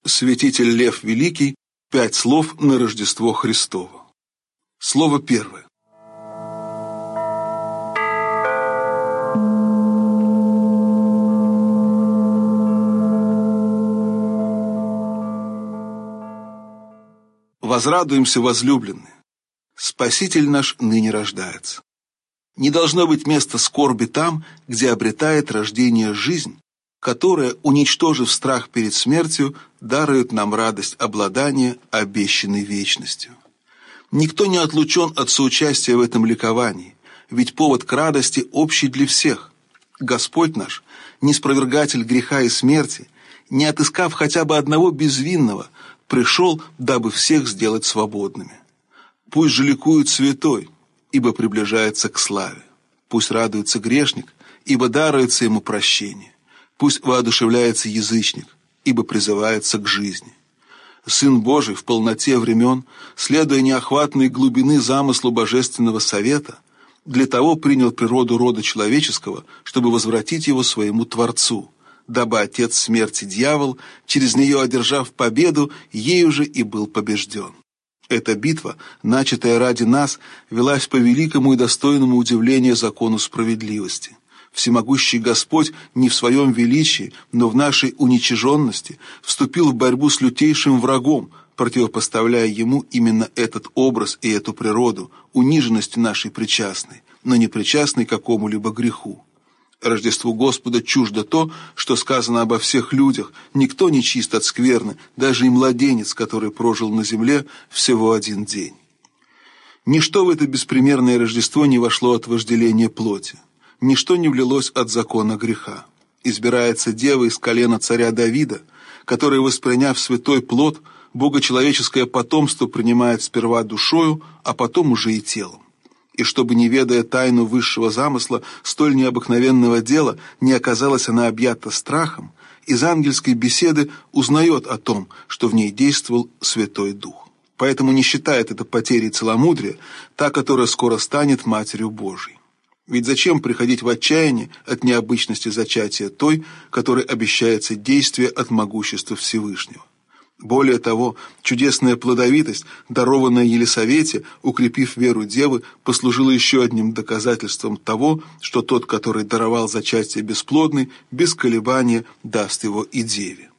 Святитель Лев Великий. 5 слов на Рождество Христово. Слово первое. Возрадуемся, возлюбленные. Спаситель наш ныне рождается. Не должно быть места скорби там, где обретает рождение жизнь, которая, уничтожив страх перед смертью, дарует нам радость обладания обещанной вечностью. Никто не отлучен от соучастия в этом ликовании, ведь повод к радости общий для всех. Господь наш, неспровергатель греха и смерти, не отыскав хотя бы одного безвинного, пришел, дабы всех сделать свободными. Пусть же ликует святой, ибо приближается к славе. Пусть радуется грешник, ибо даруется ему прощение. Пусть воодушевляется язычник, ибо призывается к жизни. Сын Божий в полноте времен, следуя неохватной глубины замыслу божественного совета, для того принял природу рода человеческого, чтобы возвратить его своему Творцу, дабы отец смерти дьявол, через нее одержав победу, ею же и был побежден. Эта битва, начатая ради нас, велась по великому и достойному удивления закону справедливости. Всемогущий Господь не в своем величии, но в нашей уничиженности вступил в борьбу с лютейшим врагом, противопоставляя ему именно этот образ и эту природу, униженности нашей причастной, но не причастной к какому-либо греху. Рождеству Господа чуждо то, что сказано обо всех людях: никто не чист от скверны, даже и младенец, который прожил на земле всего 1 день. Ничто в это беспримерное Рождество не вошло от вожделения плоти. Ничто не влилось от закона греха. Избирается дева из колена царя Давида, который, восприняв святой плод, богочеловеческое потомство принимает сперва душою, а потом уже и телом. И чтобы, не ведая тайну высшего замысла столь необыкновенного дела, не оказалась она объята страхом, из ангельской беседы узнает о том, что в ней действовал Святой Дух. Поэтому не считает это потерей целомудрия, та, которая скоро станет Матерью Божией. Ведь зачем приходить в отчаяние от необычности зачатия той, которой обещается действие от могущества Всевышнего? Более того, чудесная плодовитость, дарованная Елисавете, укрепив веру девы, послужила еще одним доказательством того, что тот, который даровал зачатие бесплодный, без колебания даст его и деве.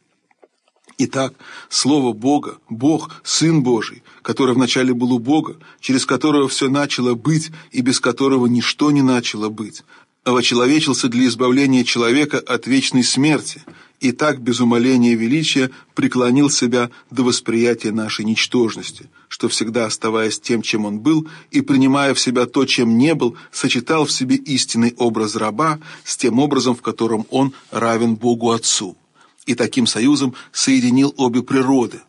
Итак, Слово Бога, Бог, Сын Божий, который вначале был у Бога, через которого все начало быть и без которого ничто не начало быть, овочеловечился для избавления человека от вечной смерти, и так без умаления величия преклонил себя до восприятия нашей ничтожности, что всегда, оставаясь тем, чем он был, и принимая в себя то, чем не был, сочетал в себе истинный образ раба с тем образом, в котором он равен Богу Отцу. И таким союзом соединил обе природы,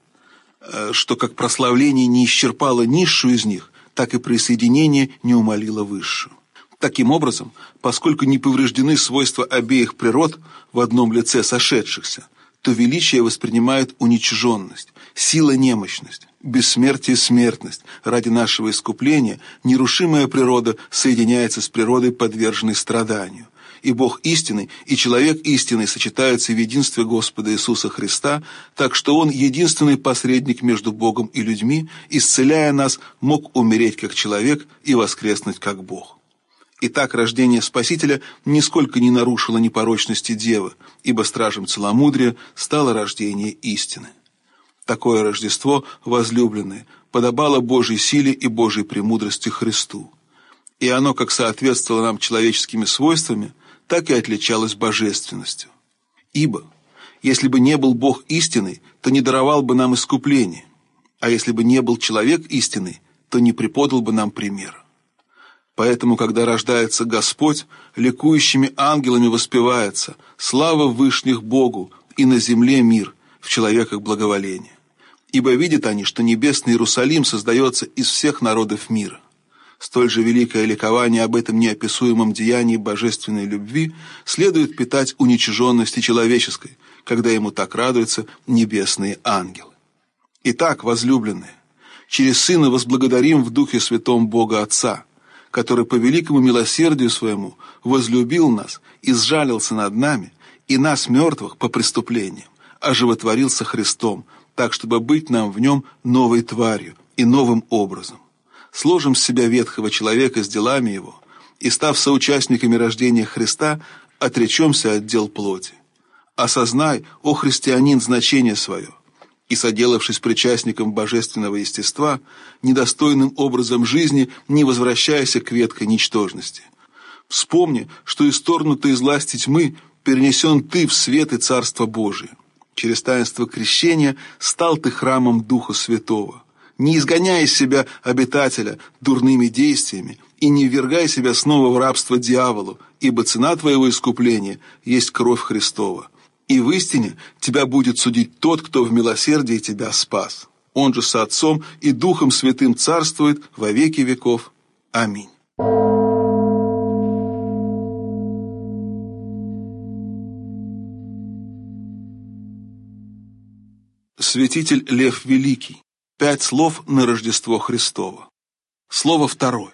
что как прославление не исчерпало низшую из них, так и присоединение не умалило высшую. Таким образом, поскольку не повреждены свойства обеих природ в одном лице сошедшихся, то величие воспринимает уничиженность, сила немощность, бессмертие смертность. Ради нашего искупления нерушимая природа соединяется с природой, подверженной страданию. И Бог истинный, и человек истинный сочетаются в единстве Господа Иисуса Христа, так что Он, единственный посредник между Богом и людьми, исцеляя нас, мог умереть как человек и воскреснуть как Бог. Итак, рождение Спасителя нисколько не нарушило непорочности Девы, ибо стражем целомудрия стало рождение истины. Такое Рождество, возлюбленное, подобало Божьей силе и Божьей премудрости Христу. И оно, как соответствовало нам человеческими свойствами, так и отличалось божественностью. Ибо, если бы не был Бог истинный, то не даровал бы нам искупление, а если бы не был человек истинный, то не преподал бы нам пример. Поэтому, когда рождается Господь, ликующими ангелами воспевается «Слава вышних Богу, и на земле мир, в человеках благоволение». Ибо видят они, что небесный Иерусалим создается из всех народов мира. Столь же великое ликование об этом неописуемом деянии божественной любви следует питать уничиженности человеческой, когда ему так радуются небесные ангелы. Итак, возлюбленные, через Сына возблагодарим в Духе Святом Бога Отца, который по великому милосердию своему возлюбил нас и сжалился над нами, и нас, мертвых, по преступлениям, оживотворился Христом, так, чтобы быть нам в нем новой тварью и новым образом. Сложим с себя ветхого человека с делами его, и, став соучастниками рождения Христа, отречемся от дел плоти. Осознай, о христианин, значение свое, и, соделавшись причастником божественного естества, недостойным образом жизни не возвращайся к ветхой ничтожности. Вспомни, что исторгнутый из власти тьмы перенесен ты в свет и Царство Божие. Через таинство крещения стал ты храмом Духа Святого. Не изгоняй из себя обитателя дурными действиями и не ввергай себя снова в рабство дьяволу, ибо цена твоего искупления есть кровь Христова. И в истине тебя будет судить тот, кто в милосердии тебя спас. Он же со Отцом и Духом Святым царствует во веки веков. Аминь. Святитель Лев Великий. 5 слов на Рождество Христово. Слово второе.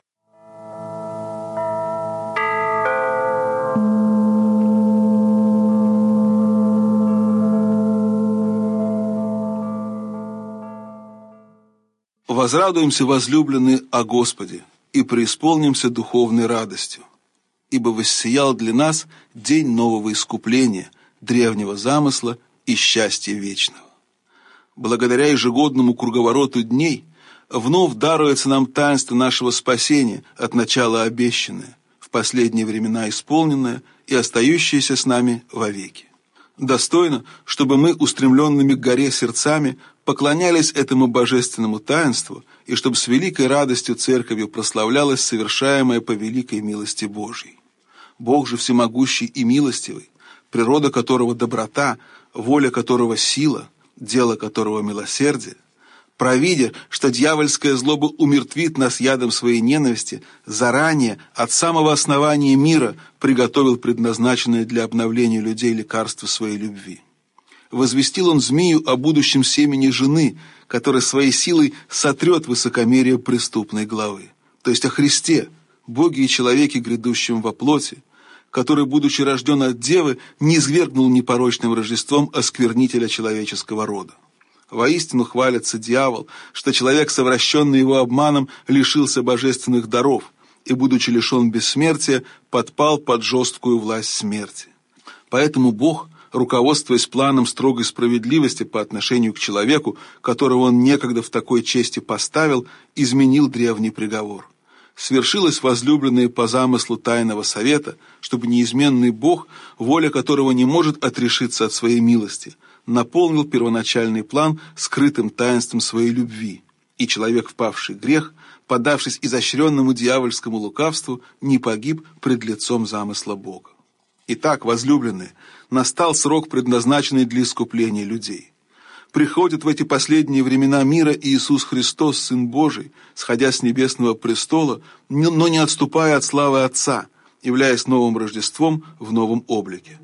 Возрадуемся, возлюбленные, о Господе, и преисполнимся духовной радостью, ибо воссиял для нас день нового искупления, древнего замысла и счастья вечного. Благодаря ежегодному круговороту дней вновь даруется нам таинство нашего спасения, от начала обещанное, в последние времена исполненное и остающееся с нами вовеки. Достойно, чтобы мы, устремленными к горе сердцами, поклонялись этому божественному таинству, и чтобы с великой радостью Церковью прославлялось совершаемое по великой милости Божьей. Бог же всемогущий и милостивый, природа которого доброта, воля которого сила, дело которого милосердие, провидя, что дьявольская злоба умертвит нас ядом своей ненависти, заранее, от самого основания мира, приготовил предназначенное для обновления людей лекарство своей любви. Возвестил он змею о будущем семени жены, которая своей силой сотрет высокомерие преступной главы, то есть о Христе, Боге и человеке, грядущем во плоти, который, будучи рожден от девы, низвергнул непорочным Рождеством осквернителя человеческого рода. Воистину хвалится дьявол, что человек, совращенный его обманом, лишился божественных даров и, будучи лишен бессмертия, подпал под жесткую власть смерти. Поэтому Бог, руководствуясь планом строгой справедливости по отношению к человеку, которого он некогда в такой чести поставил, изменил древний приговор. Свершилось возлюбленное по замыслу тайного совета, чтобы неизменный Бог, воля которого не может отрешиться от своей милости, наполнил первоначальный план скрытым таинством своей любви, и человек, впавший в грех, подавшись изощренному дьявольскому лукавству, не погиб пред лицом замысла Бога. Итак, возлюбленные, настал срок, предназначенный для искупления людей. Приходит в эти последние времена мира Иисус Христос, Сын Божий, сходя с небесного престола, но не отступая от славы Отца, являясь новым Рождеством в новом облике.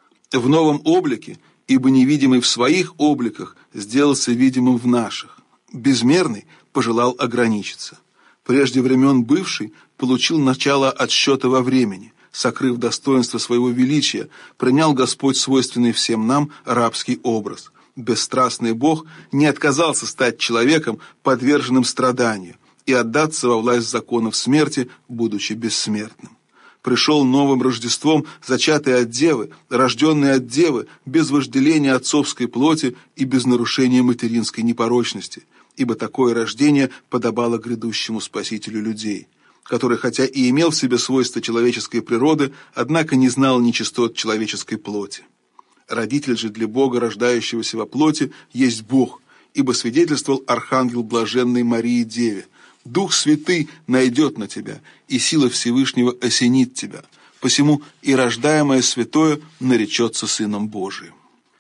В новом облике, ибо невидимый в своих обликах сделался видимым в наших. Безмерный пожелал ограничиться. Прежде времен бывший получил начало отсчета во времени, сокрыв достоинство своего величия, принял Господь свойственный всем нам рабский образ. Бесстрастный Бог не отказался стать человеком, подверженным страданию, и отдаться во власть законов смерти, будучи бессмертным. Пришел новым Рождеством, зачатый от Девы, рожденный от Девы, без вожделения отцовской плоти и без нарушения материнской непорочности, ибо такое рождение подобало грядущему Спасителю людей, который, хотя и имел в себе свойства человеческой природы, однако не знал нечистот человеческой плоти. Родитель же для Бога, рождающегося во плоти, есть Бог, ибо свидетельствовал архангел блаженной Марии Деве: «Дух Святый найдет на тебя, и сила Всевышнего осенит тебя, посему и рождаемое святое наречется Сыном Божиим».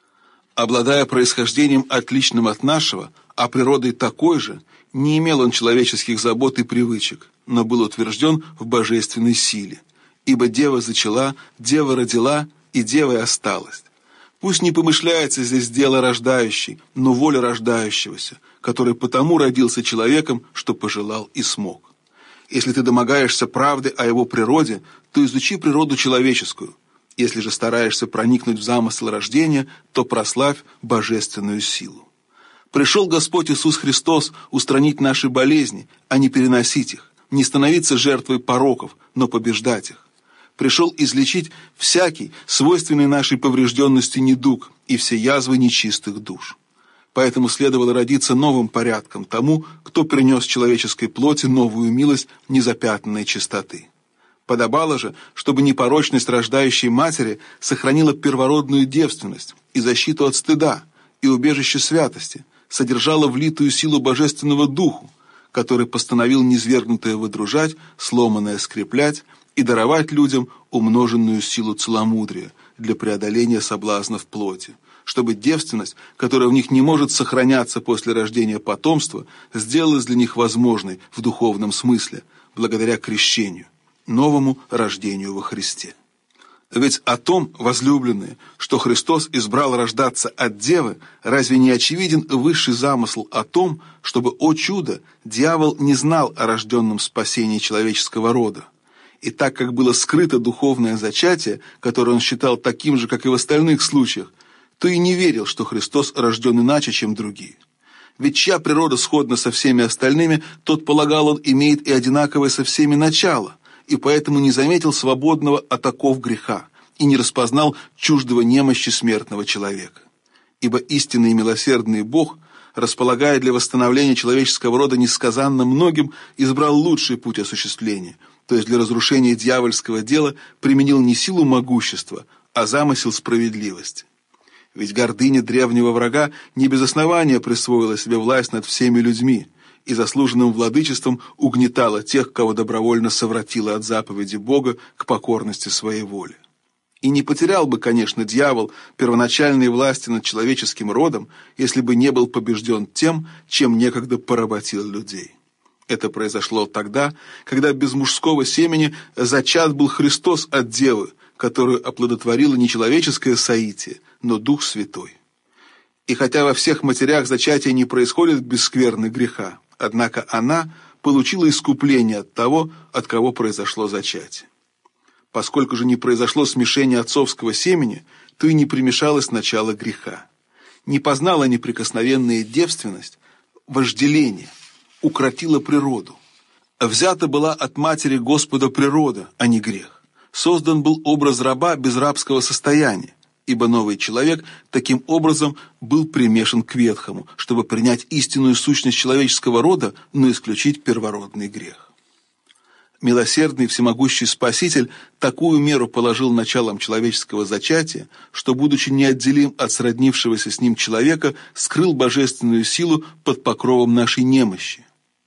Обладая происхождением отличным от нашего, а природой такой же, не имел он человеческих забот и привычек, но был утвержден в божественной силе. Ибо Дева зачала, Дева родила, и Девой осталась. Пусть не помышляется здесь дело рождающей, но воля рождающегося, который потому родился человеком, что пожелал и смог. Если ты домогаешься правды о его природе, то изучи природу человеческую. Если же стараешься проникнуть в замысел рождения, то прославь божественную силу. Пришел Господь Иисус Христос устранить наши болезни, а не переносить их, не становиться жертвой пороков, но побеждать их. Пришел излечить всякий, свойственный нашей поврежденности недуг и все язвы нечистых душ. Поэтому следовало родиться новым порядком тому, кто принес человеческой плоти новую милость незапятнанной чистоты. Подобало же, чтобы непорочность рождающей матери сохранила первородную девственность и защиту от стыда, и убежище святости, содержала влитую силу божественного духу, который постановил низвергнутое выдружать, сломанное скреплять и даровать людям умноженную силу целомудрия для преодоления соблазнов плоти, чтобы девственность, которая в них не может сохраняться после рождения потомства, сделалась для них возможной в духовном смысле, благодаря крещению, новому рождению во Христе. Ведь о том, возлюбленные, что Христос избрал рождаться от девы, разве не очевиден высший замысл о том, чтобы, о чудо, дьявол не знал о рожденном спасении человеческого рода? И так как было скрыто духовное зачатие, которое он считал таким же, как и в остальных случаях, то и не верил, что Христос рожден иначе, чем другие. Ведь чья природа сходна со всеми остальными, тот, полагал он, имеет и одинаковое со всеми начало, и поэтому не заметил свободного от оков греха и не распознал чуждого немощи смертного человека. Ибо истинный и милосердный Бог, располагая для восстановления человеческого рода несказанно многим, избрал лучший путь осуществления, то есть для разрушения дьявольского дела применил не силу могущества, а замысел справедливости. Ведь гордыня древнего врага не без основания присвоила себе власть над всеми людьми и заслуженным владычеством угнетала тех, кого добровольно совратила от заповеди Бога к покорности своей воле. И не потерял бы, конечно, дьявол первоначальной власти над человеческим родом, если бы не был побежден тем, чем некогда поработил людей. Это произошло тогда, когда без мужского семени зачат был Христос от девы, которую оплодотворило не человеческое соитие, но Дух Святой. И хотя во всех матерях зачатие не происходит без скверны греха, однако она получила искупление от того, от кого произошло зачатие. Поскольку же не произошло смешение отцовского семени, то и не примешалось начало греха. Не познала неприкосновенная девственность, вожделение, укротила природу. Взята была от матери Господа природа, а не грех. Создан был образ раба без рабского состояния, ибо новый человек таким образом был примешан к ветхому, чтобы принять истинную сущность человеческого рода, но исключить первородный грех. Милосердный всемогущий Спаситель такую меру положил началом человеческого зачатия, что, будучи неотделим от сроднившегося с ним человека, скрыл божественную силу под покровом нашей немощи.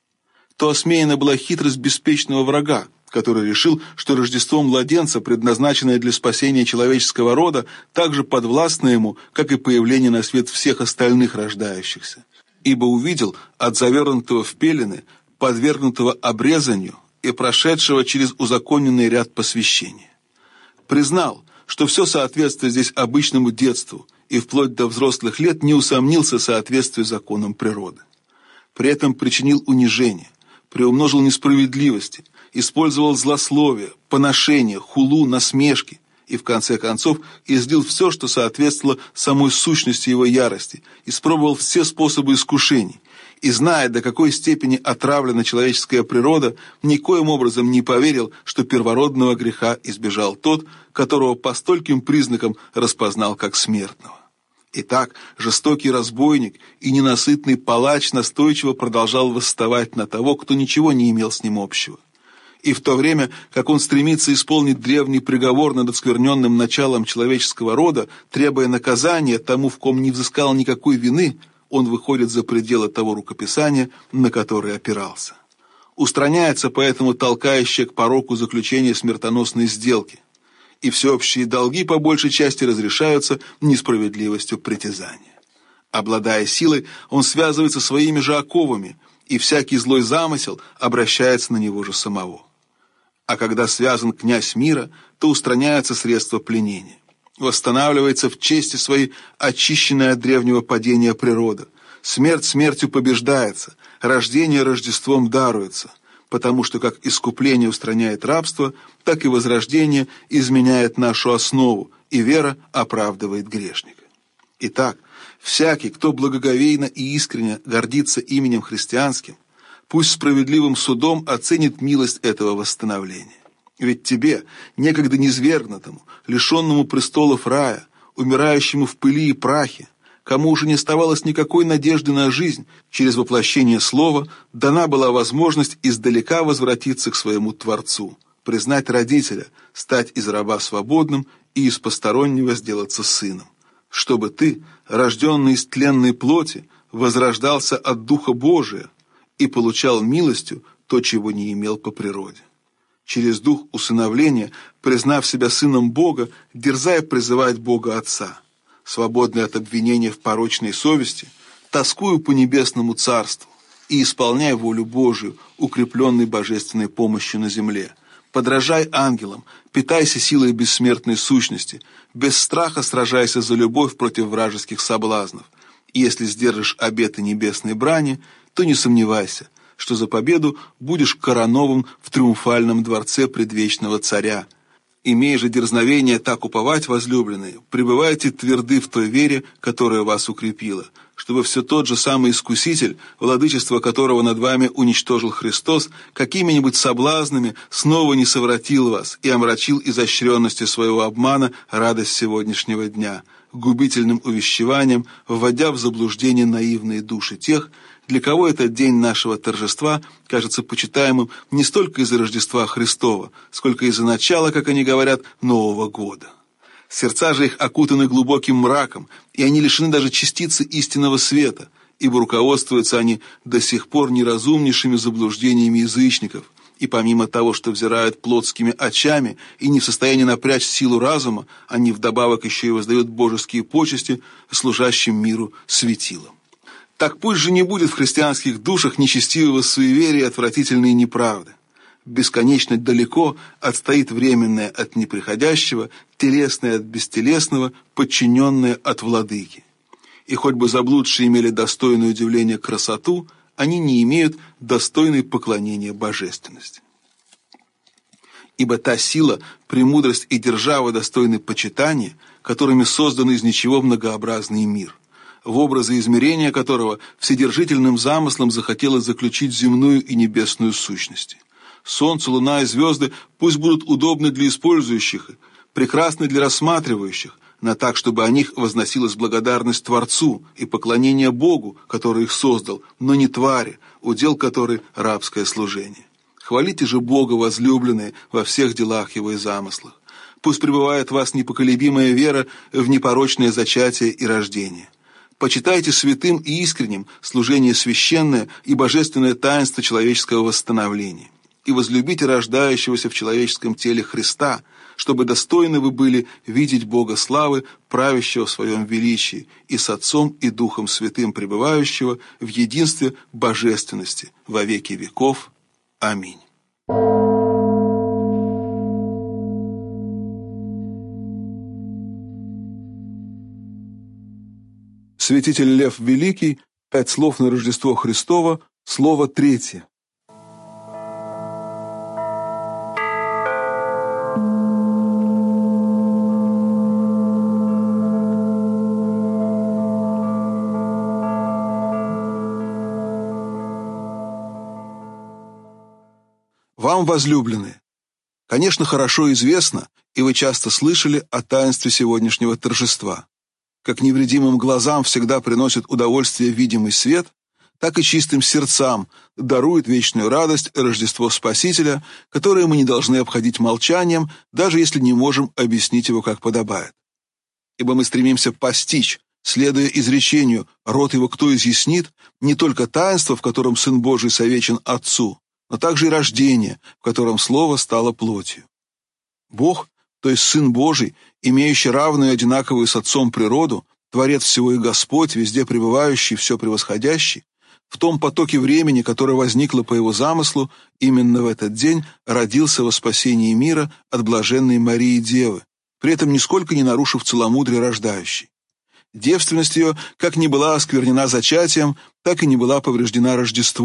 То осмеяна была хитрость беспечного врага, который решил, что Рождество младенца, предназначенное для спасения человеческого рода, так же подвластно ему, как и появление на свет всех остальных рождающихся. Ибо увидел от завернутого в пелены, подвергнутого обрезанию и прошедшего через узаконенный ряд посвящения. Признал, что все соответствует здесь обычному детству, и вплоть до взрослых лет не усомнился в соответствии законам природы. При этом причинил унижение, приумножил несправедливости, использовал злословие, поношение, хулу, насмешки и, в конце концов, излил все, что соответствовало самой сущности его ярости, испробовал все способы искушений, и, зная, до какой степени отравлена человеческая природа, никоим образом не поверил, что первородного греха избежал тот, которого по стольким признакам распознал как смертного. Итак, жестокий разбойник и ненасытный палач настойчиво продолжал восставать на того, кто ничего не имел с ним общего. И в то время, как он стремится исполнить древний приговор над оскверненным началом человеческого рода, требуя наказания тому, в ком не взыскал никакой вины, он выходит за пределы того рукописания, на которое опирался. Устраняется поэтому толкающее к пороку заключение смертоносной сделки, и всеобщие долги по большей части разрешаются несправедливостью притязания. Обладая силой, он связывается своими же оковами, и всякий злой замысел обращается на него же самого. А когда связан князь мира, то устраняются средства пленения. Восстанавливается в чести своей очищенная от древнего падения природа. Смерть смертью побеждается, рождение Рождеством даруется. потому что как искупление устраняет рабство, так и возрождение изменяет нашу основу, и вера оправдывает грешника. Итак, всякий, кто благоговейно и искренне гордится именем христианским, пусть справедливым судом оценит милость этого восстановления. Ведь тебе, некогда низвергнутому, лишенному престолов рая, умирающему в пыли и прахе, кому уже не оставалось никакой надежды на жизнь, через воплощение слова дана была возможность издалека возвратиться к своему Творцу, признать родителя, стать из раба свободным и из постороннего сделаться сыном, чтобы ты, рожденный из тленной плоти, возрождался от Духа Божия и получал милостью то, чего не имел по природе. Через дух усыновления, признав себя сыном Бога, дерзая призывать Бога Отца, свободный от обвинения в порочной совести, тоскую по небесному царству и исполняя волю Божию, укрепленной божественной помощью на земле. Подражай ангелам, питайся силой бессмертной сущности, без страха сражайся за любовь против вражеских соблазнов. И если сдержишь обеты небесной брани, то не сомневайся, что за победу будешь коронован в триумфальном дворце предвечного царя. Имея же дерзновение так уповать, возлюбленные, пребывайте тверды в той вере, которая вас укрепила, чтобы все тот же самый Искуситель, владычество которого над вами уничтожил Христос, какими-нибудь соблазнами снова не совратил вас и омрачил изощренностью своего обмана радость сегодняшнего дня, губительным увещеванием, вводя в заблуждение наивные души тех, для кого этот день нашего торжества кажется почитаемым не столько из-за Рождества Христова, сколько из-за начала, как они говорят, Нового года. Сердца же их окутаны глубоким мраком, и они лишены даже частицы истинного света, ибо руководствуются они до сих пор неразумнейшими заблуждениями язычников, и помимо того, что взирают плотскими очами и не в состоянии напрячь силу разума, они вдобавок еще и воздают божеские почести служащим миру светилам. Так пусть же не будет в христианских душах нечестивого суеверия и отвратительной неправды. Бесконечно далеко отстоит временное от неприходящего, телесное от бестелесного, подчиненное от владыки. И хоть бы заблудшие имели достойное удивление красоту, они не имеют достойной поклонения божественности. Ибо та сила, премудрость и держава достойны почитания, которыми создан из ничего многообразный мир, в образы измерения которого вседержительным замыслом захотелось заключить земную и небесную сущности. Солнце, луна и звезды пусть будут удобны для использующих их, прекрасны для рассматривающих, но так, чтобы о них возносилась благодарность Творцу и поклонение Богу, который их создал, но не твари, удел которой рабское служение. Хвалите же Бога, возлюбленные, во всех делах Его и замыслах. Пусть пребывает в вас непоколебимая вера в непорочное зачатие и рождение. Почитайте святым и искренним служение священное и божественное таинство человеческого восстановления. И возлюбите рождающегося в человеческом теле Христа, чтобы достойны вы были видеть Бога славы, правящего в своем величии, и с Отцом и Духом Святым пребывающего в единстве божественности во веки веков. Аминь. Святитель Лев Великий, 5 слов на Рождество Христово, слово 3. Вам, возлюбленные, конечно, хорошо известно, и вы часто слышали о таинстве сегодняшнего торжества. Как невредимым глазам всегда приносит удовольствие видимый свет, так и чистым сердцам дарует вечную радость Рождество Спасителя, которое мы не должны обходить молчанием, даже если не можем объяснить его как подобает. Ибо мы стремимся постичь, следуя изречению «род его кто изъяснит», не только таинство, в котором Сын Божий совечен Отцу, но также и рождение, в котором Слово стало плотью. Бог, то есть Сын Божий, имеющий равную и одинаковую с Отцом природу, Творец всего и Господь, везде пребывающий, все превосходящий, в том потоке времени, которое возникло по Его замыслу, именно в этот день родился во спасении мира от блаженной Марии Девы, при этом нисколько не нарушив целомудрие рождающей. Девственность ее как не была осквернена зачатием, так и не была повреждена Рождеством,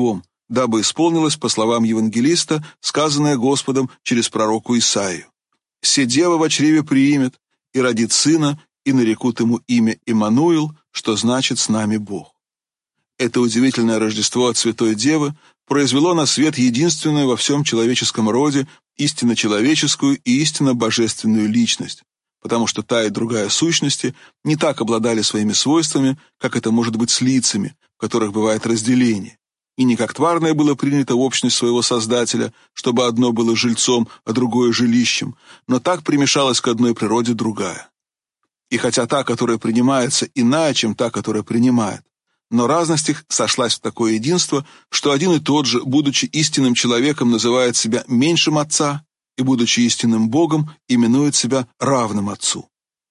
дабы исполнилось, по словам евангелиста, сказанное Господом через пророку Исаию: «Се дева во чреве приимет, и родит сына, и нарекут ему имя Иммануил, что значит «с нами Бог». Это удивительное Рождество от Святой Девы произвело на свет единственную во всем человеческом роде истинно человеческую и истинно божественную личность, потому что та и другая сущности не так обладали своими свойствами, как это может быть с лицами, в которых бывает разделение, и не как тварное было принято в общность своего Создателя, чтобы одно было жильцом, а другое жилищем, но так примешалась к одной природе другая. И хотя та, которая принимается, иная, чем та, которая принимает, но разность их сошлась в такое единство, что один и тот же, будучи истинным человеком, называет себя меньшим Отца, и, будучи истинным Богом, именует себя равным Отцу.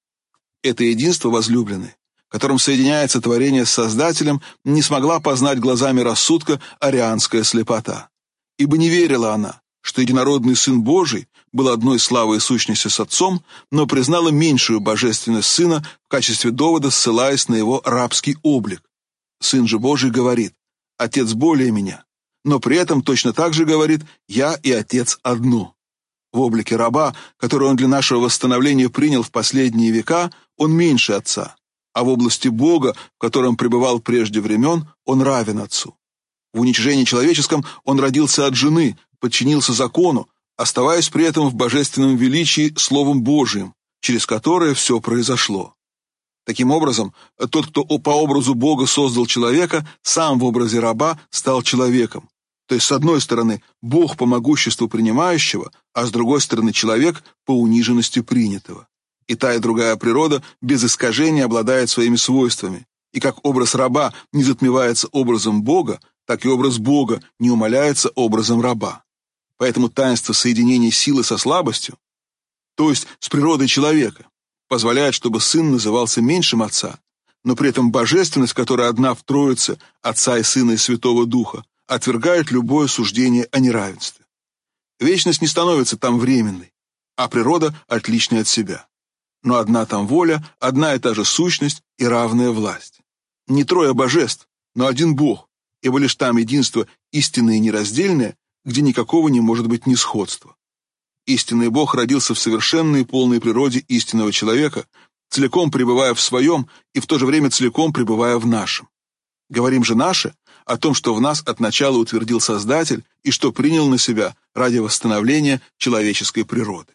Это единство, возлюбленные, которым соединяется творение с Создателем, не смогла познать глазами рассудка арианская слепота. Ибо не верила она, что единородный Сын Божий был одной славой и сущностью с Отцом, но признала меньшую божественность Сына в качестве довода, ссылаясь на его рабский облик. Сын же Божий говорит: «Отец более меня», но при этом точно так же говорит: «Я и Отец одно». В облике раба, который он для нашего восстановления принял в последние века, он меньше Отца, а в области Бога, в котором пребывал прежде времен, он равен Отцу. В уничижении человеческом он родился от жены, подчинился закону, оставаясь при этом в божественном величии Словом Божиим, через которое все произошло. Таким образом, тот, кто по образу Бога создал человека, сам в образе раба стал человеком. То есть, с одной стороны, Бог по могуществу принимающего, а с другой стороны, человек по униженности принятого. И та, и другая природа без искажения обладает своими свойствами. И как образ раба не затмевается образом Бога, так и образ Бога не умаляется образом раба. Поэтому таинство соединения силы со слабостью, то есть с природой человека, позволяет, чтобы Сын назывался меньшим Отца, но при этом божественность, которая одна в Троице, Отца и Сына и Святого Духа, отвергает любое суждение о неравенстве. Вечность не становится там временной, а природа отличной от себя. Но одна там воля, одна и та же сущность и равная власть. Не трое божеств, но один Бог, ибо лишь там единство истинное и нераздельное, где никакого не может быть несходства. Истинный Бог родился в совершенной и полной природе истинного человека, целиком пребывая в своем и в то же время целиком пребывая в нашем. Говорим же «наше» о том, что в нас от начала утвердил Создатель и что принял на себя ради восстановления человеческой природы.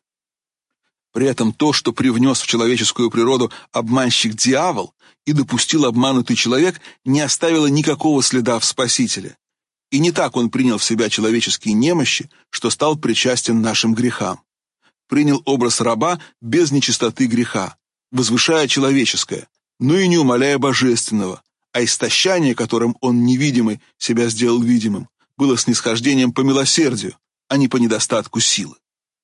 При этом то, что привнес в человеческую природу обманщик-дьявол и допустил обманутый человек, не оставило никакого следа в Спасителе. И не так он принял в себя человеческие немощи, что стал причастен нашим грехам. Принял образ раба без нечистоты греха, возвышая человеческое, но и не умаляя божественного, а истощание, которым он невидимый себя сделал видимым, было снисхождением по милосердию, а не по недостатку силы.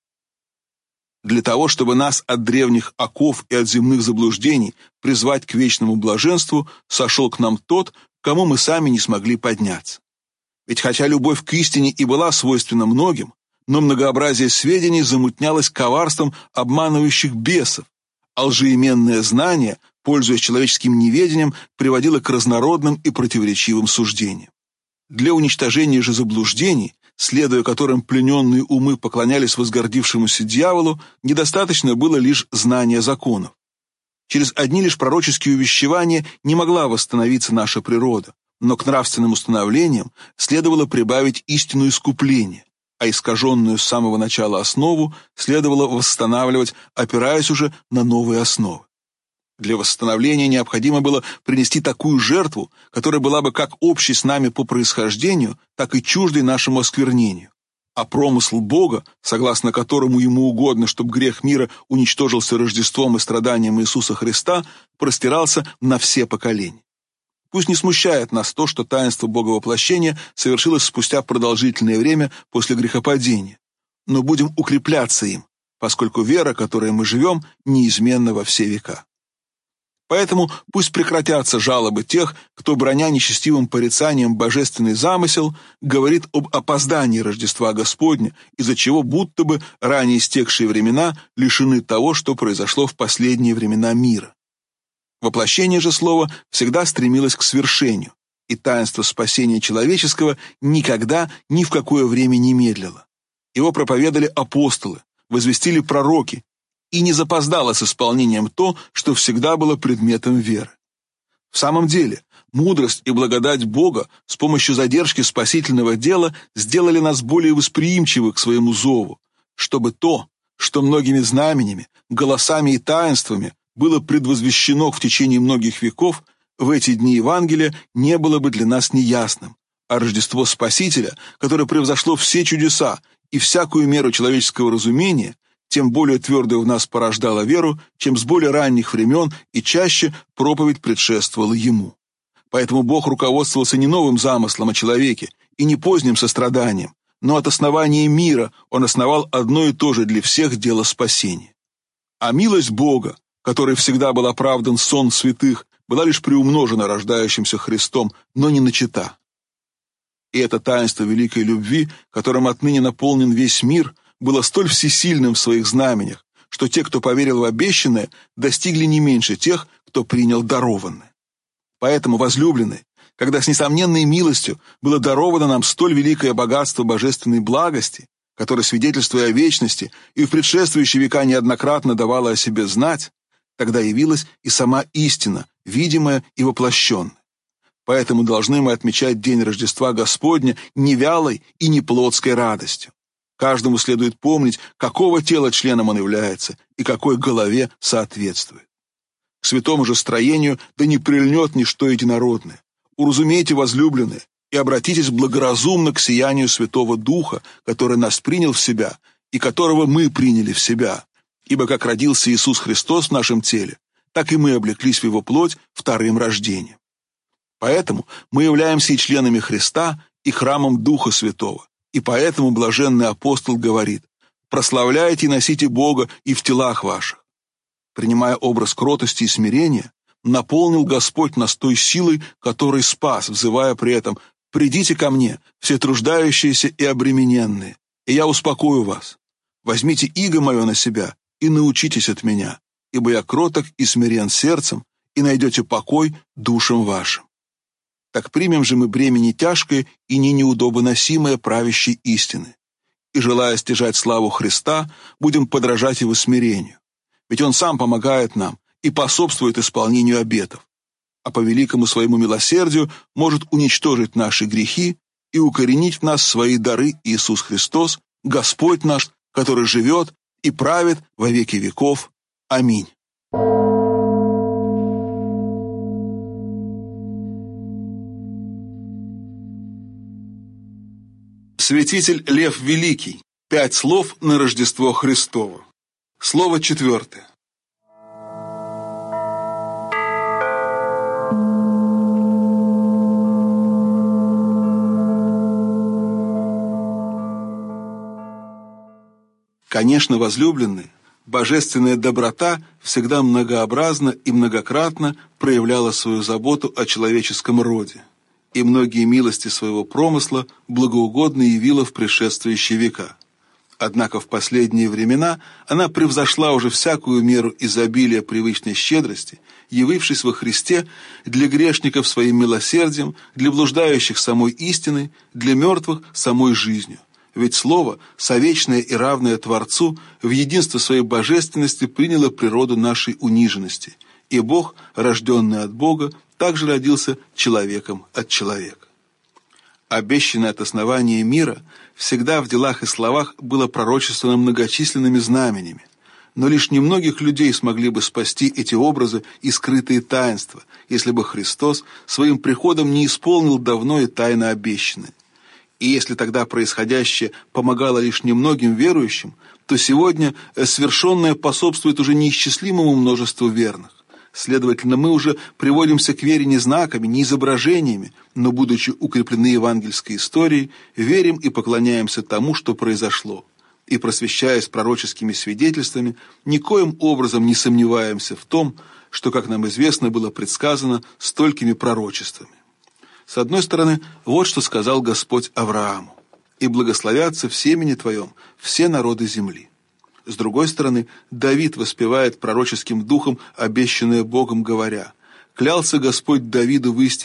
Для того, чтобы нас от древних оков и от земных заблуждений призвать к вечному блаженству, сошел к нам тот, кому мы сами не смогли подняться. Ведь хотя любовь к истине и была свойственна многим, но многообразие сведений замутнялось коварством обманывающих бесов, а лжеименное знание, пользуясь человеческим неведением, приводило к разнородным и противоречивым суждениям. Для уничтожения же заблуждений, следуя которым плененные умы поклонялись возгордившемуся дьяволу, недостаточно было лишь знания законов. Через одни лишь пророческие увещевания не могла восстановиться наша природа, но к нравственным установлениям следовало прибавить истину искупления, а искаженную с самого начала основу следовало восстанавливать, опираясь уже на новые основы. Для восстановления необходимо было принести такую жертву, которая была бы как общей с нами по происхождению, так и чуждой нашему осквернению. А промысл Бога, согласно которому ему угодно, чтобы грех мира уничтожился Рождеством и страданием Иисуса Христа, простирался на все поколения. Пусть не смущает нас то, что таинство Боговоплощения совершилось спустя продолжительное время после грехопадения, но будем укрепляться им, поскольку вера, которой мы живем, неизменна во все века. Поэтому пусть прекратятся жалобы тех, кто, браня нечестивым порицанием божественный замысел, говорит об опоздании Рождества Господня, из-за чего будто бы ранее истекшие времена лишены того, что произошло в последние времена мира. Воплощение же слова всегда стремилось к свершению, и таинство спасения человеческого никогда ни в какое время не медлило. Его проповедовали апостолы, возвестили пророки, и не запоздало с исполнением то, что всегда было предметом веры. В самом деле, мудрость и благодать Бога с помощью задержки спасительного дела сделали нас более восприимчивы к своему зову, чтобы то, что многими знаменями, голосами и таинствами было предвозвещено в течение многих веков, в эти дни Евангелия не было бы для нас неясным, а Рождество Спасителя, которое превзошло все чудеса и всякую меру человеческого разумения, тем более твердо в нас порождало веру, чем с более ранних времен и чаще проповедь предшествовала ему. Поэтому Бог руководствовался не новым замыслом о человеке и не поздним состраданием, но от основания мира Он основал одно и то же для всех дело спасения. А милость Бога, которой всегда был оправдан сон святых, была лишь приумножена рождающимся Христом, но не начата. И это таинство великой любви, которым отныне наполнен весь мир, было столь всесильным в своих знамениях, что те, кто поверил в обещанное, достигли не меньше тех, кто принял дарованное. Поэтому, возлюбленные, когда с несомненной милостью было даровано нам столь великое богатство божественной благости, которое, свидетельствуя о вечности и в предшествующие века неоднократно давало о себе знать, тогда явилась и сама истина, видимая и воплощенная. Поэтому должны мы отмечать день Рождества Господня не вялой и не плотской радостью. Каждому следует помнить, какого тела членом он является и какой голове соответствует. К святому же строению да не прильнет ничто единородное. Уразумейте, возлюбленные, и обратитесь благоразумно к сиянию Святого Духа, который нас принял в себя и которого мы приняли в себя. Ибо как родился Иисус Христос в нашем теле, так и мы облеклись в Его плоть вторым рождением. Поэтому мы являемся и членами Христа, и храмом Духа Святого. И поэтому блаженный апостол говорит: «Прославляйте и носите Бога и в телах ваших». Принимая образ кротости и смирения, наполнил Господь нас той силой, которой спас, взывая при этом: «Придите ко мне, все труждающиеся и обремененные, и я успокою вас. Возьмите иго мое на себя и научитесь от меня, ибо я кроток и смирен сердцем, и найдете покой душам вашим». Так примем же мы бремя не тяжкое и не неудобоносимое правящей истины. И, желая стяжать славу Христа, будем подражать Его смирению. Ведь Он сам помогает нам и способствует исполнению обетов, а по великому своему милосердию может уничтожить наши грехи и укоренить в нас свои дары Иисус Христос, Господь наш, который живет и правит во веки веков. Аминь. Святитель Лев Великий. 5 слов на Рождество Христово. Слово 4. Конечно, возлюбленные, божественная доброта всегда многообразно и многократно проявляла свою заботу о человеческом роде, и многие милости своего промысла благоугодно явила в предшествующие века. Однако в последние времена она превзошла уже всякую меру изобилия привычной щедрости, явившись во Христе для грешников своим милосердием, для блуждающих самой истиной, для мертвых самой жизнью. Ведь Слово, совечное и равное Творцу, в единство своей божественности приняло природу нашей униженности, и Бог, рожденный от Бога, также родился человеком от человека. Обещанное от основания мира всегда в делах и словах было пророчествовано многочисленными знаменями, но лишь немногих людей смогли бы спасти эти образы и скрытые таинства, если бы Христос своим приходом не исполнил давно и тайно обещанное. И если тогда происходящее помогало лишь немногим верующим, то сегодня свершенное способствует уже неисчислимому множеству верных. Следовательно, мы уже приводимся к вере не знаками, не изображениями, но, будучи укреплены евангельской историей, верим и поклоняемся тому, что произошло. И, просвещаясь пророческими свидетельствами, никоим образом не сомневаемся в том, что, как нам известно, было предсказано столькими пророчествами. С одной стороны, вот что сказал Господь Аврааму: «И благословятся в семени твоем все народы земли». С другой стороны, Давид воспевает пророческим духом обещанное Богом, говоря: «Клялся Господь Давиду в истине,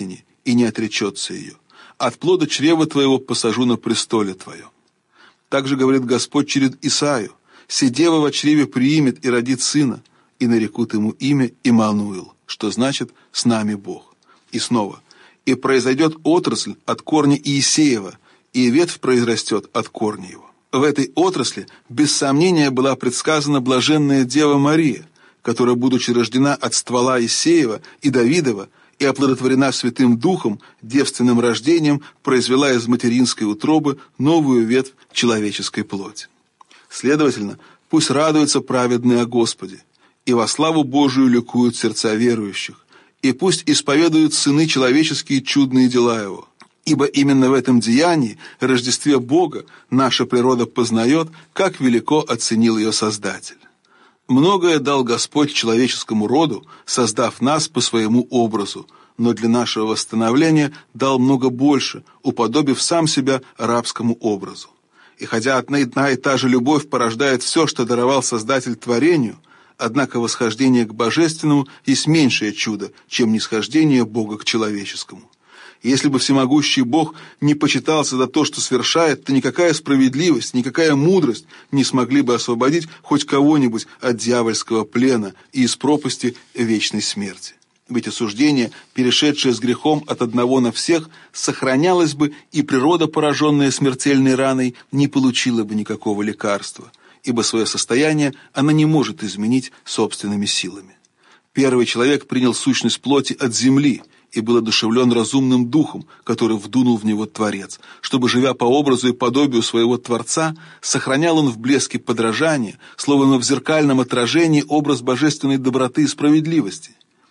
и не отречется ее. От плода чрева твоего посажу на престоле твоем. Также говорит Господь через Исаию: «Се дева во чреве приимет и родит сына, и нарекут ему имя Иммануил», что значит «с нами Бог». И снова: «И произойдет отрасль от корня Иисеева, и ветвь произрастет от корня его». В этой отрасли без сомнения была предсказана блаженная Дева Мария, которая, будучи рождена от ствола Иисеева и Давидова и оплодотворена Святым Духом, девственным рождением произвела из материнской утробы новую ветвь человеческой плоти. Следовательно, пусть радуются праведные о Господе, и во славу Божию ликуют сердца верующих, и пусть исповедуют сыны человеческие чудные дела Его. Ибо именно в этом деянии, Рождестве Бога, наша природа познает, как велико оценил ее Создатель. Многое дал Господь человеческому роду, создав нас по своему образу, но для нашего восстановления дал много больше, уподобив сам себя рабскому образу. И хотя одна и та же любовь порождает все, что даровал Создатель творению, однако восхождение к божественному есть меньшее чудо, чем нисхождение Бога к человеческому. Если бы всемогущий Бог не почитался за то, что совершает, то никакая справедливость, никакая мудрость не смогли бы освободить хоть кого-нибудь от дьявольского плена и из пропасти вечной смерти. Ведь осуждение, перешедшее с грехом от одного на всех, сохранялось бы, и природа, пораженная смертельной раной, не получила бы никакого лекарства, ибо свое состояние она не может изменить собственными силами. Первый человек принял сущность плоти от земли и был одушевлен разумным духом, который вдунул в него Творец, чтобы, живя по образу и подобию своего Творца, сохранял он в блеске подражания, словно в зеркальном отражении, образ божественной доброты и справедливости.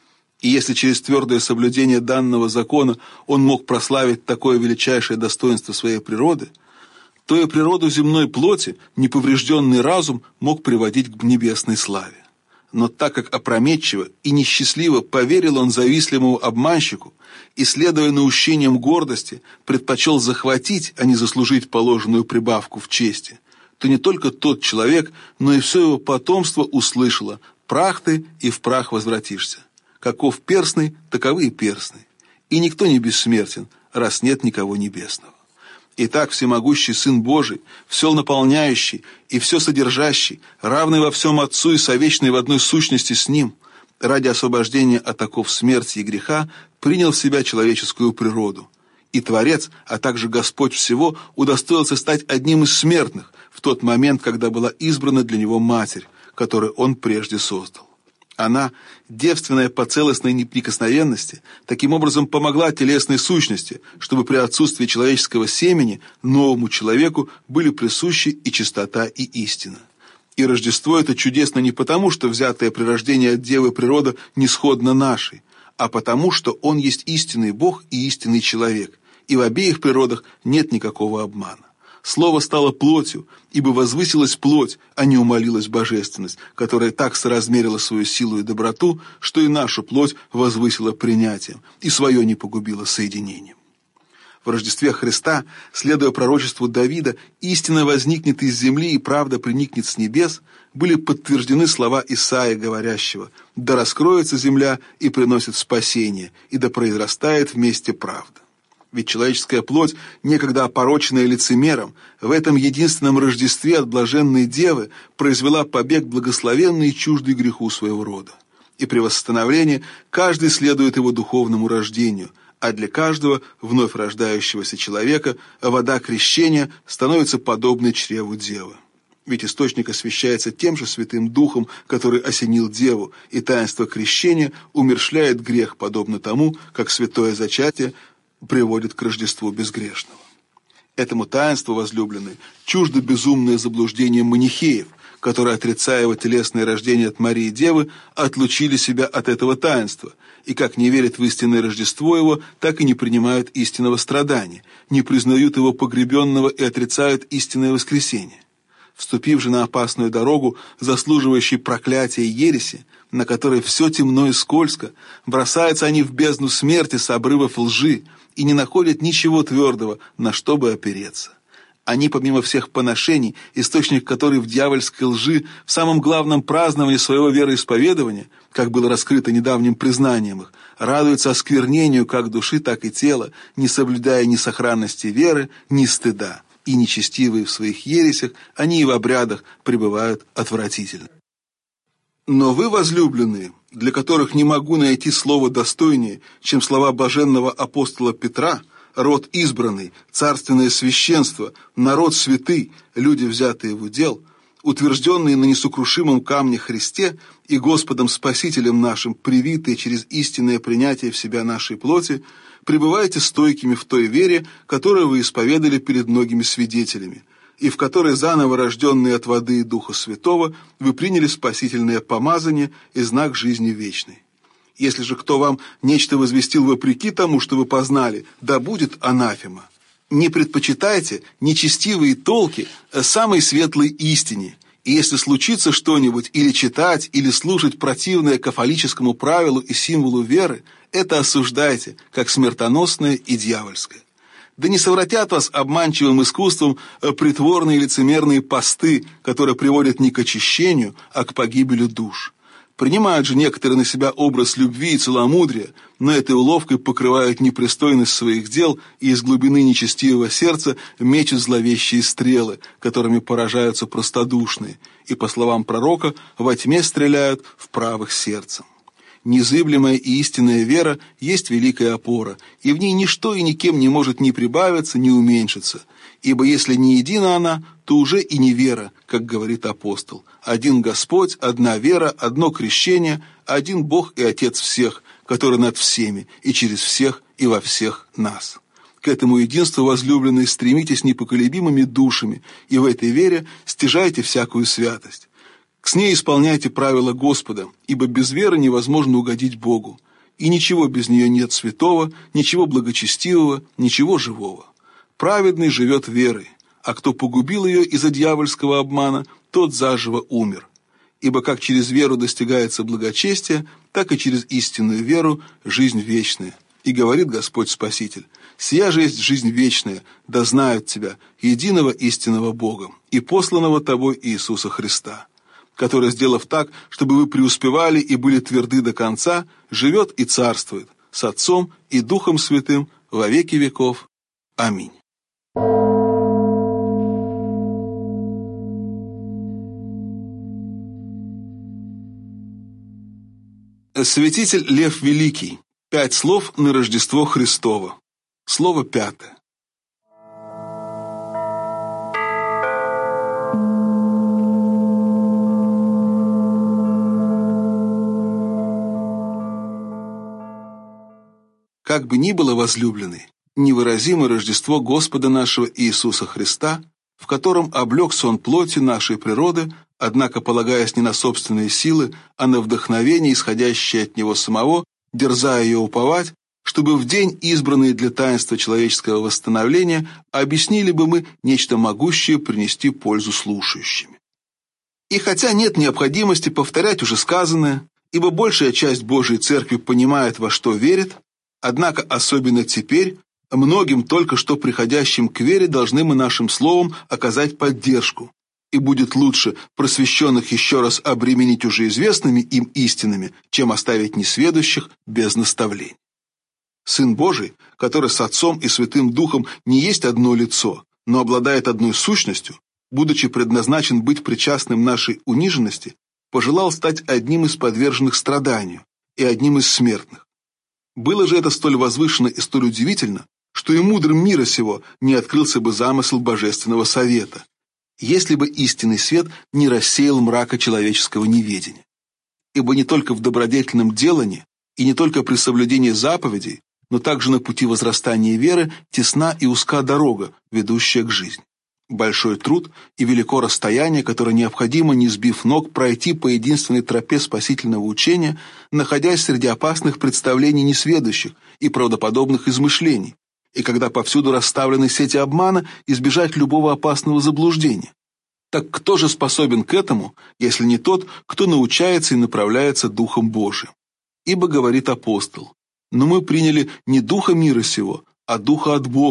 И если через твердое соблюдение данного закона он мог прославить такое величайшее достоинство своей природы, то и природу земной плоти неповрежденный разум мог приводить к небесной славе. Но так как опрометчиво и несчастливо поверил он завистливому обманщику и, следуя наущениям гордости, предпочел захватить, а не заслужить положенную прибавку в чести, то не только тот человек, но и все его потомство услышало: «Прах ты, и в прах возвратишься. Каков перстный, таковы и перстны. И никто не бессмертен, раз нет никого небесного». Итак, всемогущий Сын Божий, все наполняющий и все содержащий, равный во всем Отцу и совечный в одной сущности с Ним, ради освобождения от оков смерти и греха, принял в себя человеческую природу. И Творец, а также Господь всего, удостоился стать одним из смертных в тот момент, когда была избрана для него Матерь, которую Он прежде создал. Она, девственная по целостной неприкосновенности, таким образом помогла телесной сущности, чтобы при отсутствии человеческого семени новому человеку были присущи и чистота, и истина. И Рождество это чудесно не потому, что взятая при рождении от Девы природа не сходна нашей, а потому, что Он есть истинный Бог и истинный человек, и в обеих природах нет никакого обмана. Слово стало плотью, ибо возвысилась плоть, а не умалилась божественность, которая так соразмерила свою силу и доброту, что и нашу плоть возвысила принятием, и свое не погубила соединением. В Рождестве Христа, следуя пророчеству Давида, истина возникнет из земли и правда приникнет с небес, были подтверждены слова Исаии, говорящего: «Да раскроется земля и приносит спасение, и да произрастает вместе правда». Ведь человеческая плоть, некогда опороченная лицемером, в этом единственном Рождестве от блаженной Девы произвела побег благословенный и чуждый греху своего рода. И при восстановлении каждый следует его духовному рождению, а для каждого вновь рождающегося человека вода крещения становится подобной чреву Девы. Ведь источник освящается тем же Святым Духом, который осенил Деву, и таинство крещения умерщвляет грех, подобно тому, как святое зачатие приводит к Рождеству безгрешного. Этому таинству, возлюбленные, чуждо безумное заблуждение манихеев, которые, отрицая его телесное рождение от Марии Девы, отлучили себя от этого таинства, и как не верят в истинное Рождество его, так и не принимают истинного страдания, не признают его погребенного и отрицают истинное воскресение. Вступив же на опасную дорогу, заслуживающей проклятия и ереси, на которой все темно и скользко, бросаются они в бездну смерти с обрывов лжи и не находят ничего твердого, на что бы опереться. Они, помимо всех поношений, источник которой в дьявольской лжи, в самом главном праздновании своего вероисповедования, как было раскрыто недавним признанием их, радуются осквернению как души, так и тела, не соблюдая ни сохранности веры, ни стыда. И нечестивые в своих ересях, они и в обрядах пребывают отвратительно. Но вы, возлюбленные, для которых не могу найти слово достойнее, чем слова блаженного апостола Петра, род избранный, царственное священство, народ святый, люди, взятые в удел, утвержденные на несокрушимом камне Христе и Господом Спасителем нашим, привитые через истинное принятие в себя нашей плоти, пребывайте стойкими в той вере, которую вы исповедали перед многими свидетелями, и в которой заново рожденные от воды и Духа Святого вы приняли спасительное помазание и знак жизни вечной. Если же кто вам нечто возвестил вопреки тому, что вы познали, да будет анафема. Не предпочитайте нечестивые толки самой светлой истине, и если случится что-нибудь или читать, или слушать противное кафолическому правилу и символу веры, это осуждайте, как смертоносное и дьявольское. Да не совратят вас обманчивым искусством притворные лицемерные посты, которые приводят не к очищению, а к погибели душ. Принимают же некоторые на себя образ любви и целомудрия, но этой уловкой покрывают непристойность своих дел и из глубины нечестивого сердца мечут зловещие стрелы, которыми поражаются простодушные, и, по словам пророка, во тьме стреляют в правых сердцем. Незыблемая и истинная вера есть великая опора, и в ней ничто и никем не может ни прибавиться, ни уменьшиться. Ибо если не едина она, то уже и не вера, как говорит апостол. Один Господь, одна вера, одно крещение, один Бог и Отец всех, который над всеми, и через всех, и во всех нас. К этому единству, возлюбленные, стремитесь непоколебимыми душами, и в этой вере стяжайте всякую святость. С ней исполняйте правила Господа, ибо без веры невозможно угодить Богу, и ничего без нее нет святого, ничего благочестивого, ничего живого. Праведный живет верой, а кто погубил ее из-за дьявольского обмана, тот заживо умер. Ибо как через веру достигается благочестие, так и через истинную веру жизнь вечная. И говорит Господь Спаситель: «Сия же есть жизнь вечная, да знают тебя, единого истинного Бога, и посланного тобой Иисуса Христа, который, сделав так, чтобы вы преуспевали и были тверды до конца, живет и царствует с Отцом и Духом Святым во веки веков. Аминь». Святитель Лев Великий. 5 слов на Рождество Христово. Слово 5. Как бы ни было, возлюбленный, невыразимо Рождество Господа нашего Иисуса Христа, в котором облегся Он плоти нашей природы, однако, полагаясь не на собственные силы, а на вдохновение, исходящее от Него самого, дерзая ее уповать, чтобы в день, избранный для таинства человеческого восстановления, объяснили бы мы нечто могущее принести пользу слушающим. И хотя нет необходимости повторять уже сказанное, ибо большая часть Божией Церкви понимает, во что верит, однако особенно теперь многим только что приходящим к вере должны мы нашим словом оказать поддержку, и будет лучше просвещенных еще раз обременить уже известными им истинами, чем оставить несведущих без наставлений. Сын Божий, который с Отцом и Святым Духом не есть одно лицо, но обладает одной сущностью, будучи предназначен быть причастным нашей униженности, пожелал стать одним из подверженных страданию и одним из смертных. Было же это столь возвышенно и столь удивительно, что и мудрым мира сего не открылся бы замысел Божественного Совета, если бы истинный свет не рассеял мрака человеческого неведения. Ибо не только в добродетельном делании и не только при соблюдении заповедей, но также на пути возрастания веры тесна и узка дорога, ведущая к жизни. Большой труд и велико расстояние, которое необходимо, не сбив ног, пройти по единственной тропе спасительного учения, находясь среди опасных представлений несведущих и правдоподобных измышлений, и когда повсюду расставлены сети обмана, избежать любого опасного заблуждения. Так кто же способен к этому, если не тот, кто научается и направляется Духом Божиим? Ибо говорит апостол: «Но мы приняли не духа мира сего, а духа от Бога,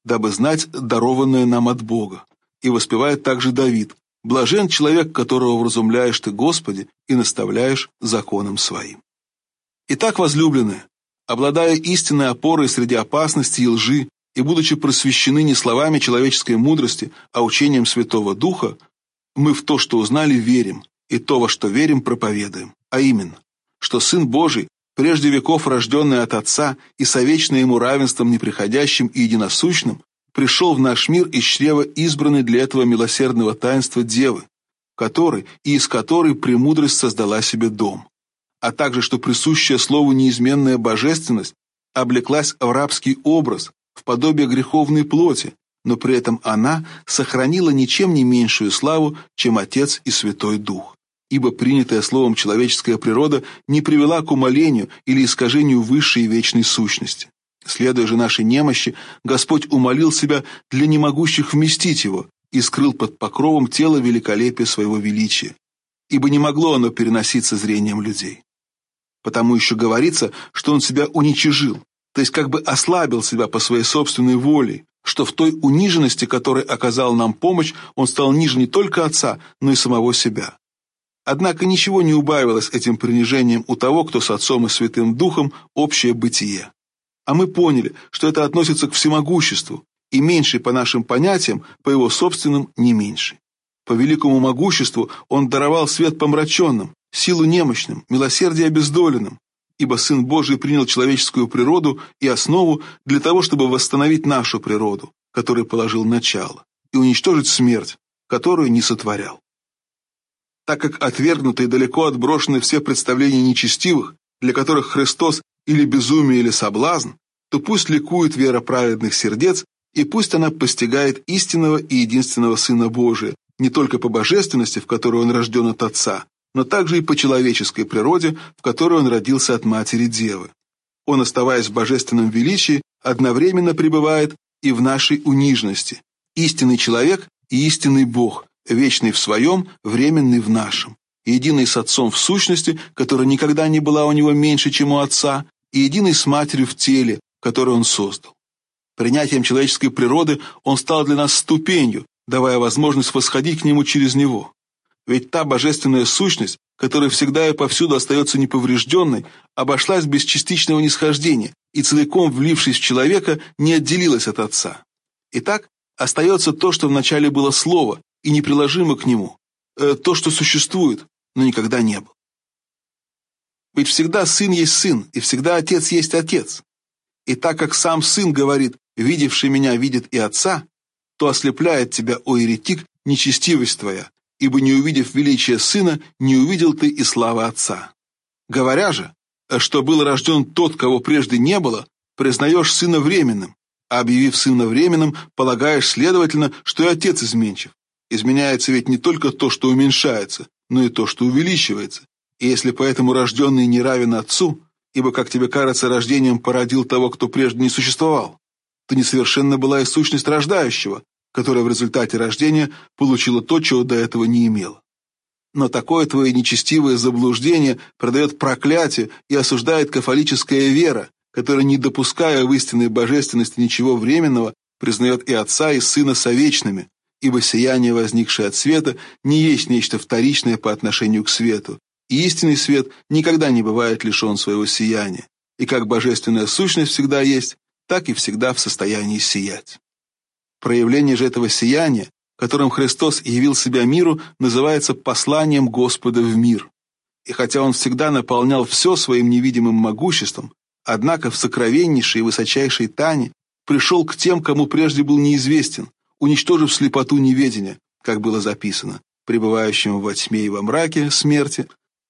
дабы знать дарованное нам от Бога. И воспевает также Давид: «Блажен человек, которого вразумляешь ты, Господи, и наставляешь законом своим». Итак, возлюбленные, обладая истинной опорой среди опасности и лжи, и будучи просвещены не словами человеческой мудрости, а учением Святого Духа, мы в то, что узнали, верим, и то, во что верим, проповедуем, а именно, что Сын Божий, прежде веков рожденный от Отца и со вечным ему равенством неприходящим и единосущным, пришел в наш мир из чрева избранной для этого милосердного таинства Девы, который и из которой премудрость создала себе дом, а также, что присущая Слову неизменная божественность облеклась в рабский образ, в подобие греховной плоти, но при этом она сохранила ничем не меньшую славу, чем Отец и Святой Дух. Ибо принятая Словом человеческая природа не привела к умалению или искажению высшей и вечной сущности. Следуя же нашей немощи, Господь умолил себя для немогущих вместить его и скрыл под покровом тела великолепия своего величия, ибо не могло оно переноситься зрением людей. Потому еще говорится, что он себя уничижил, то есть как бы ослабил себя по своей собственной воле, что в той униженности, которой оказал нам помощь, он стал ниже не только Отца, но и самого себя. Однако ничего не убавилось этим принижением у того, кто с Отцом и Святым Духом общее бытие. А мы поняли, что это относится к всемогуществу, и меньший по нашим понятиям, по его собственным не меньший. По великому могуществу он даровал свет помраченным, силу немощным, милосердие обездоленным, ибо Сын Божий принял человеческую природу и основу для того, чтобы восстановить нашу природу, которой положил начало, и уничтожить смерть, которую не сотворял. Так как отвергнуты и далеко отброшены все представления нечестивых, для которых Христос или безумие, или соблазн, то пусть ликует вера праведных сердец, и пусть она постигает истинного и единственного Сына Божия, не только по божественности, в которой он рожден от Отца, но также и по человеческой природе, в которой он родился от Матери Девы. Он, оставаясь в божественном величии, одновременно пребывает и в нашей униженности. Истинный человек и истинный Бог, вечный в своем, временный в нашем. Единый с Отцом в сущности, которая никогда не была у него меньше, чем у Отца, и единый с Матерью в теле, которую он создал. Принятием человеческой природы он стал для нас ступенью, давая возможность восходить к нему через него. Ведь та божественная сущность, которая всегда и повсюду остается неповрежденной, обошлась без частичного нисхождения и, целиком влившись в человека, не отделилась от Отца. Итак, остается то, что вначале было Слово, и неприложимо к нему, то, что существует, но никогда не был. Ведь всегда Сын есть Сын, и всегда Отец есть Отец. И так как сам Сын говорит: «Видевший меня видит и Отца», то ослепляет тебя, о еретик, нечестивость твоя, ибо не увидев величия Сына, не увидел ты и славы Отца. Говоря же, что был рожден тот, кого прежде не было, признаешь Сына временным, а объявив Сына временным, полагаешь, следовательно, что и Отец изменчив. Изменяется ведь не только то, что уменьшается, но и то, что увеличивается. И если поэтому рожденный не равен Отцу, ибо, как тебе кажется, рождением породил того, кто прежде не существовал, то несовершенна была и сущность рождающего, которая в результате рождения получила то, чего до этого не имела. Но такое твое нечестивое заблуждение продает проклятие и осуждает кафолическая вера, которая, не допуская в истинной божественности ничего временного, признает и Отца, и Сына совечными, ибо сияние, возникшее от света, не есть нечто вторичное по отношению к свету, и истинный свет никогда не бывает лишен своего сияния, и как божественная сущность всегда есть, так и всегда в состоянии сиять. Проявление же этого сияния, которым Христос явил себя миру, называется посланием Господа в мир. И хотя Он всегда наполнял все своим невидимым могуществом, однако в сокровеннейшей и высочайшей тайне пришел к тем, кому прежде был неизвестен, уничтожив слепоту неведения, как было записано, пребывающему во тьме и во мраке смерти.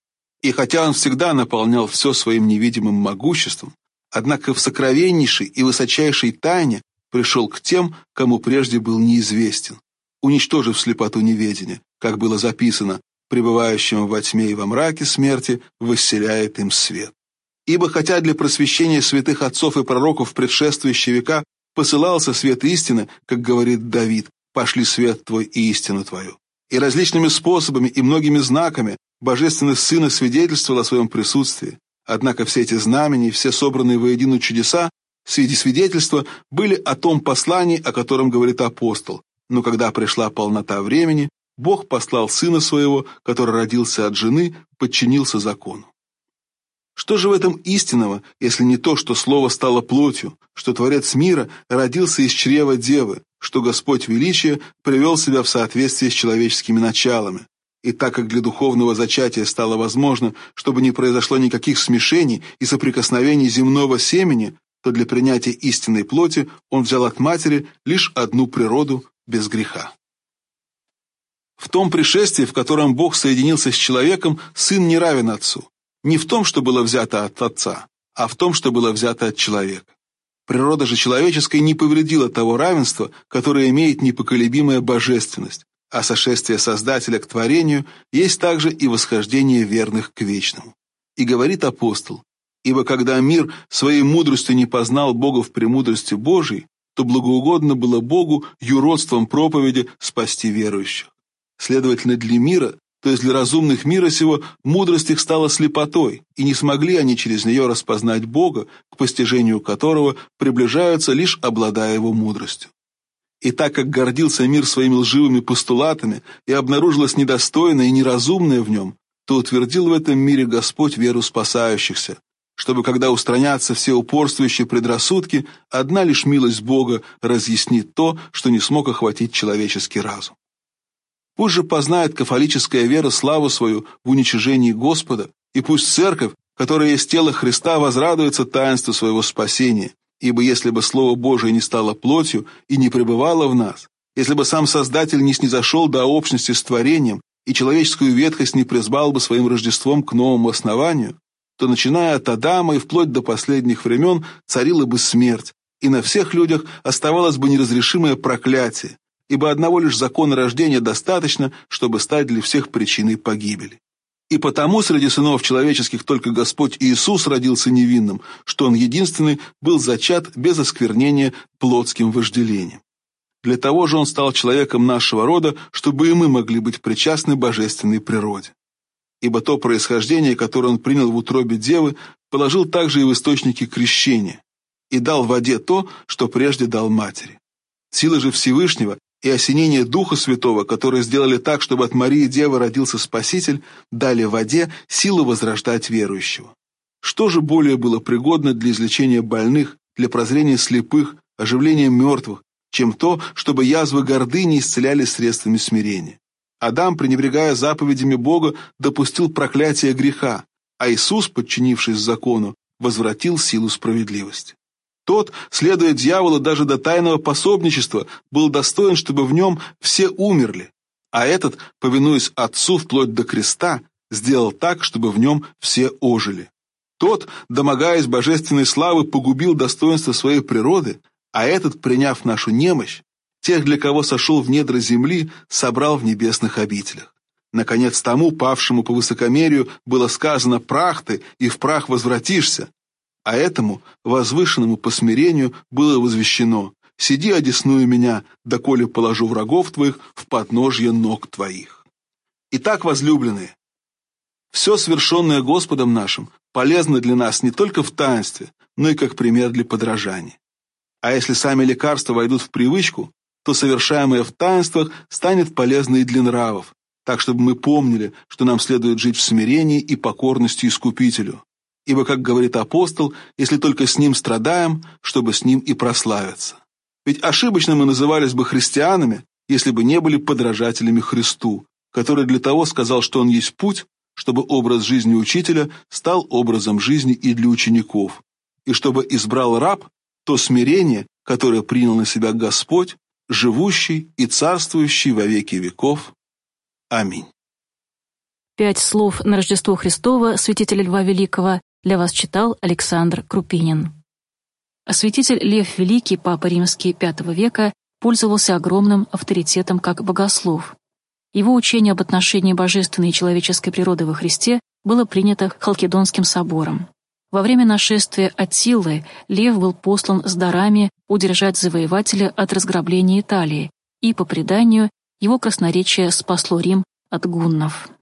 И хотя он всегда наполнял все своим невидимым могуществом, однако в сокровеннейшей и высочайшей тайне пришел к тем, кому прежде был неизвестен, уничтожив слепоту неведения, как было записано, пребывающему во тьме и во мраке смерти восселяет им свет. Ибо хотя для просвещения святых отцов и пророков в предшествующие века посылался свет истины, как говорит Давид: «Пошли свет твой и истину твою». И различными способами и многими знаками Божественный Сын свидетельствовал о своем присутствии. Однако все эти знамения и все собранные воедино чудеса Среди свидетельства были о том послании, о котором говорит апостол. Но когда пришла полнота времени, Бог послал Сына Своего, который родился от жены, подчинился закону. Что же в этом истинного, если не то, что Слово стало плотью, что Творец мира родился из чрева Девы, что Господь Величия привел себя в соответствии с человеческими началами? И так как для духовного зачатия стало возможно, чтобы не произошло никаких смешений и соприкосновений земного семени, то для принятия истинной плоти Он взял от матери лишь одну природу без греха. В том пришествии, в котором Бог соединился с человеком, Сын не равен Отцу. Не в том, что было взято от Отца, а в том, что было взято от человека. Природа же человеческая не повредила того равенства, которое имеет непоколебимая божественность, а сошествие Создателя к творению есть также и восхождение верных к вечному. И говорит апостол: «Ибо когда мир своей мудростью не познал Бога в премудрости Божией, то благоугодно было Богу юродством проповеди спасти верующих». Следовательно, для мира, то есть для разумных мира сего, мудрость их стала слепотой, и не смогли они через нее распознать Бога, к постижению которого приближаются, лишь обладая его мудростью. И так как гордился мир своими лживыми постулатами и обнаружилось недостойное и неразумное в нем, то утвердил в этом мире Господь веру спасающихся, чтобы, когда устранятся все упорствующие предрассудки, одна лишь милость Бога разъяснит то, что не смог охватить человеческий разум. Пусть же познает кафолическая вера славу свою в уничижении Господа, и пусть церковь, которая есть тело Христа, возрадуется таинству своего спасения, ибо если бы Слово Божие не стало плотью и не пребывало в нас, если бы сам Создатель не снизошел до общности с творением и человеческую ветхость не призвал бы своим Рождеством к новому основанию, то, начиная от Адама и вплоть до последних времен, царила бы смерть, и на всех людях оставалось бы неразрешимое проклятие, ибо одного лишь закона рождения достаточно, чтобы стать для всех причиной погибели. И потому среди сынов человеческих только Господь Иисус родился невинным, что Он единственный был зачат без осквернения плотским вожделением. Для того же Он стал человеком нашего рода, чтобы и мы могли быть причастны божественной природе. Ибо то происхождение, которое Он принял в утробе Девы, положил также и в источники крещения, и дал воде то, что прежде дал матери. Сила же Всевышнего и осенение Духа Святого, которые сделали так, чтобы от Марии Девы родился Спаситель, дали воде силу возрождать верующего. Что же более было пригодно для излечения больных, для прозрения слепых, оживления мертвых, чем то, чтобы язвы гордыни исцеляли средствами смирения? Адам, пренебрегая заповедями Бога, допустил проклятие греха, а Иисус, подчинившись закону, возвратил силу справедливости. Тот, следуя дьяволу даже до тайного пособничества, был достоин, чтобы в нем все умерли, а этот, повинуясь Отцу вплоть до креста, сделал так, чтобы в нем все ожили. Тот, домогаясь божественной славы, погубил достоинство своей природы, а этот, приняв нашу немощь, тех, для кого сошел в недра земли, собрал в небесных обителях. Наконец, тому, павшему по высокомерию, было сказано: «Прах ты, и в прах возвратишься», а этому, возвышенному по смирению, было возвещено: «Сиди одесную меня, доколе положу врагов твоих в подножье ног твоих». Итак, возлюбленные, все свершенное Господом нашим полезно для нас не только в таинстве, но и как пример для подражания. А если сами лекарства войдут в привычку, то совершаемое в таинствах станет полезно и для нравов, так чтобы мы помнили, что нам следует жить в смирении и покорности Искупителю. Ибо, как говорит апостол, если только с Ним страдаем, чтобы с Ним и прославиться. Ведь ошибочно мы назывались бы христианами, если бы не были подражателями Христу, который для того сказал, что Он есть путь, чтобы образ жизни учителя стал образом жизни и для учеников, и чтобы избрал раб то смирение, которое принял на себя Господь, живущий и царствующий во веки веков. Аминь. 5 слов на Рождество Христово святителя Льва Великого для вас читал Александр Крупинин. Святитель Лев Великий, Папа Римский V века, пользовался огромным авторитетом как богослов. Его учение об отношении божественной и человеческой природы во Христе было принято Халкидонским собором. Во время нашествия Аттилы Лев был послан с дарами удержать завоевателя от разграбления Италии, и, по преданию, его красноречие спасло Рим от гуннов.